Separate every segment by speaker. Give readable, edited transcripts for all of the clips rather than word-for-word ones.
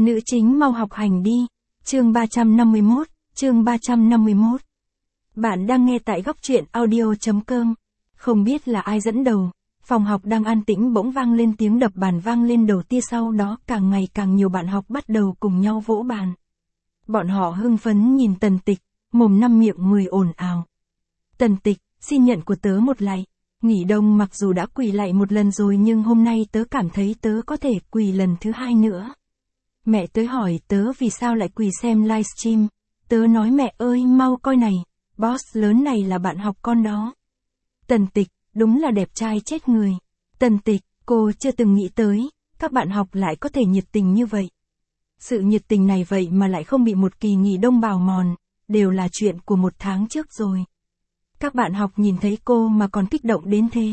Speaker 1: Nữ chính mau học hành đi. Chương 351, chương 351. Bạn đang nghe tại góc truyện audio.com. Không biết là ai dẫn đầu, phòng học đang an tĩnh bỗng vang lên tiếng đập bàn vang lên đầu tia, sau đó càng ngày càng nhiều bạn học bắt đầu cùng nhau vỗ bàn. Bọn họ hưng phấn nhìn Tần Tịch, mồm năm miệng mười ồn ào. Tần Tịch, xin nhận của tớ một lạy. Nghỉ đông mặc dù đã quỳ lạy một lần rồi nhưng hôm nay tớ cảm thấy tớ có thể quỳ lần thứ hai nữa. Mẹ tớ hỏi tớ vì sao lại quỳ xem livestream. Tớ nói mẹ ơi mau coi này, boss lớn này là bạn học con đó. Tần Tịch, đúng là đẹp trai chết người. Tần Tịch, cô chưa từng nghĩ tới, các bạn học lại có thể nhiệt tình như vậy. Sự nhiệt tình này vậy mà lại không bị một kỳ nghỉ đông bào mòn, đều là chuyện của một tháng trước rồi. Các bạn học nhìn thấy cô mà còn kích động đến thế.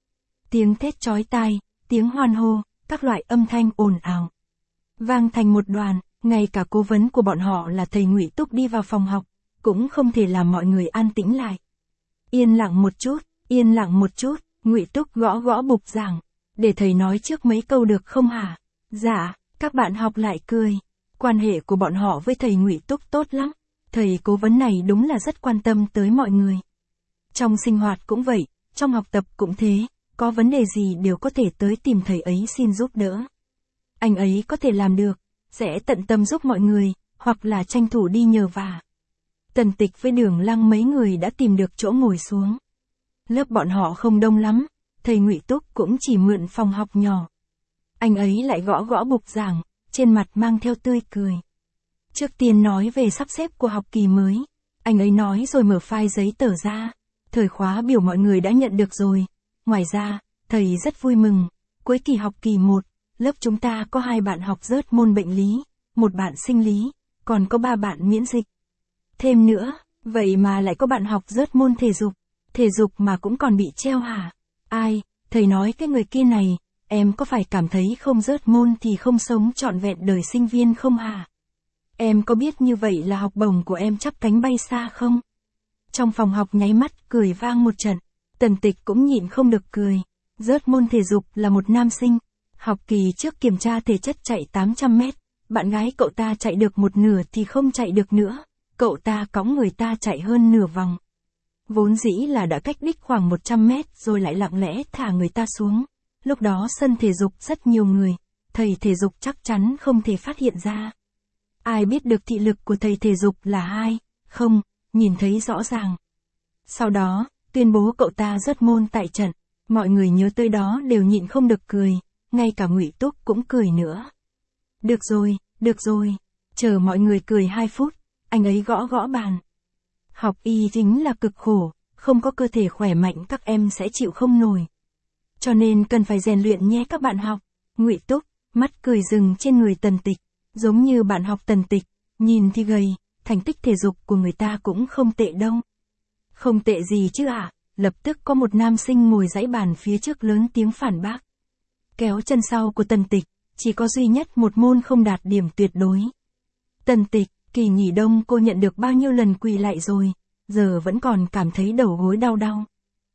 Speaker 1: Tiếng thét chói tai, tiếng hoan hô, các loại âm thanh ồn ào vang thành một đoàn, ngay cả cố vấn của bọn họ là thầy Ngụy Túc đi vào phòng học, cũng không thể làm mọi người an tĩnh lại. Yên lặng một chút, yên lặng một chút, Ngụy Túc gõ gõ bục giảng, để thầy nói trước mấy câu được không hả? Dạ, các bạn học lại cười. Quan hệ của bọn họ với thầy Ngụy Túc tốt lắm, thầy cố vấn này đúng là rất quan tâm tới mọi người. Trong sinh hoạt cũng vậy, trong học tập cũng thế, có vấn đề gì đều có thể tới tìm thầy ấy xin giúp đỡ. Anh ấy có thể làm được, sẽ tận tâm giúp mọi người, hoặc là tranh thủ đi nhờ vả. Tần Tịch với Đường Lăng mấy người đã tìm được chỗ ngồi xuống. Lớp bọn họ không đông lắm, thầy Ngụy Túc cũng chỉ mượn phòng học nhỏ. Anh ấy lại gõ gõ bục giảng, trên mặt mang theo tươi cười. Trước tiên nói về sắp xếp của học kỳ mới, anh ấy nói rồi mở file giấy tờ ra. Thời khóa biểu mọi người đã nhận được rồi. Ngoài ra, thầy rất vui mừng, cuối kỳ học kỳ 1, lớp chúng ta có 2 bạn học rớt môn bệnh lý, 1 bạn sinh lý, còn có 3 bạn miễn dịch. Thêm nữa, vậy mà lại có bạn học rớt môn thể dục mà cũng còn bị treo hả? Ai, thầy nói cái người kia này, em có phải cảm thấy không rớt môn thì không sống trọn vẹn đời sinh viên không hả? Em có biết như vậy là học bổng của em chắp cánh bay xa không? Trong phòng học nháy mắt cười vang một trận, Tần Tịch cũng nhịn không được cười. Rớt môn thể dục là một nam sinh, học kỳ trước kiểm tra thể chất chạy 800 mét, bạn gái cậu ta chạy được một nửa thì không chạy được nữa, cậu ta cõng người ta chạy hơn nửa vòng. Vốn dĩ là đã cách đích khoảng 100 mét rồi lại lặng lẽ thả người ta xuống, lúc đó sân thể dục rất nhiều người, thầy thể dục chắc chắn không thể phát hiện ra. Ai biết được thị lực của thầy thể dục là 2, không, nhìn thấy rõ ràng. Sau đó, tuyên bố cậu ta rớt môn tại trận, mọi người nhớ tới đó đều nhịn không được cười, ngay cả Ngụy Túc cũng cười nữa. Được rồi, chờ mọi người cười 2 phút, anh ấy gõ gõ bàn. Học y chính là cực khổ, không có cơ thể khỏe mạnh các em sẽ chịu không nổi. Cho nên cần phải rèn luyện nhé các bạn học. Ngụy Túc, mắt cười rừng trên người Tần Tịch, giống như bạn học Tần Tịch, nhìn thì gầy, thành tích thể dục của người ta cũng không tệ đâu. Không tệ gì chứ ạ? Lập tức có một nam sinh ngồi dãy bàn phía trước lớn tiếng phản bác. Kéo chân sau của Tần Tịch, chỉ có duy nhất một môn không đạt điểm tuyệt đối. Tần Tịch, kỳ nghỉ đông cô nhận được bao nhiêu lần quỳ lạy rồi, giờ vẫn còn cảm thấy đầu gối đau đau.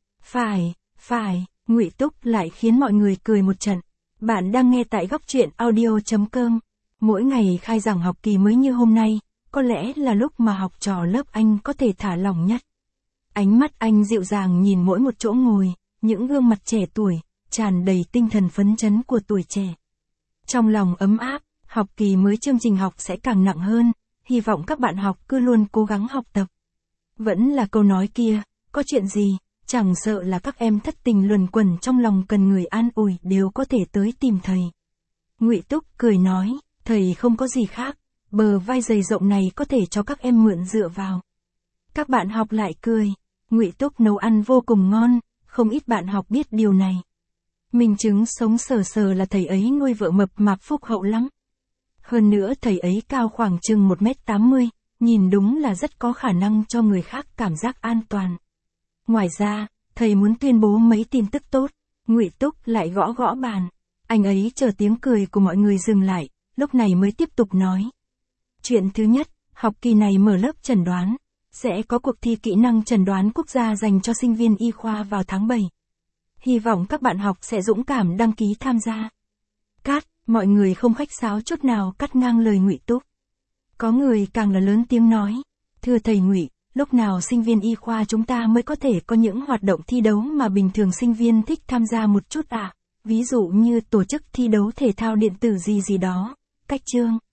Speaker 1: Phải, Ngụy Túc lại khiến mọi người cười một trận. Bạn đang nghe tại góc truyện audio.com. Mỗi ngày khai giảng học kỳ mới như hôm nay, có lẽ là lúc mà học trò lớp anh có thể thả lỏng nhất. Ánh mắt anh dịu dàng nhìn mỗi một chỗ ngồi, những gương mặt trẻ tuổi, tràn đầy tinh thần phấn chấn của tuổi trẻ. Trong lòng ấm áp, học kỳ mới chương trình học sẽ càng nặng hơn, hy vọng các bạn học cứ luôn cố gắng học tập. Vẫn là câu nói kia, có chuyện gì, chẳng sợ là các em thất tình luẩn quẩn trong lòng cần người an ủi đều có thể tới tìm thầy. Ngụy Túc cười nói, thầy không có gì khác, bờ vai dày rộng này có thể cho các em mượn dựa vào. Các bạn học lại cười. Ngụy Túc nấu ăn vô cùng ngon, không ít bạn học biết điều này. Minh chứng sống sờ sờ là thầy ấy nuôi vợ mập mạp phúc hậu lắm. Hơn nữa thầy ấy cao khoảng chừng 1m80, nhìn đúng là rất có khả năng cho người khác cảm giác an toàn. Ngoài ra, thầy muốn tuyên bố mấy tin tức tốt. Ngụy Túc lại gõ gõ bàn. Anh ấy chờ tiếng cười của mọi người dừng lại, lúc này mới tiếp tục nói. Chuyện thứ nhất, học kỳ này mở lớp chẩn đoán. Sẽ có cuộc thi kỹ năng chẩn đoán quốc gia dành cho sinh viên y khoa vào tháng 7. Hy vọng các bạn học sẽ dũng cảm đăng ký tham gia. Cát, Mọi người không khách sáo chút nào cắt ngang lời Ngụy Túc. Có người càng là lớn tiếng nói, thưa thầy Ngụy, lúc nào sinh viên y khoa chúng ta mới có thể có những hoạt động thi đấu mà bình thường sinh viên thích tham gia một chút à? Ví dụ như tổ chức thi đấu thể thao điện tử gì gì đó, cách chương.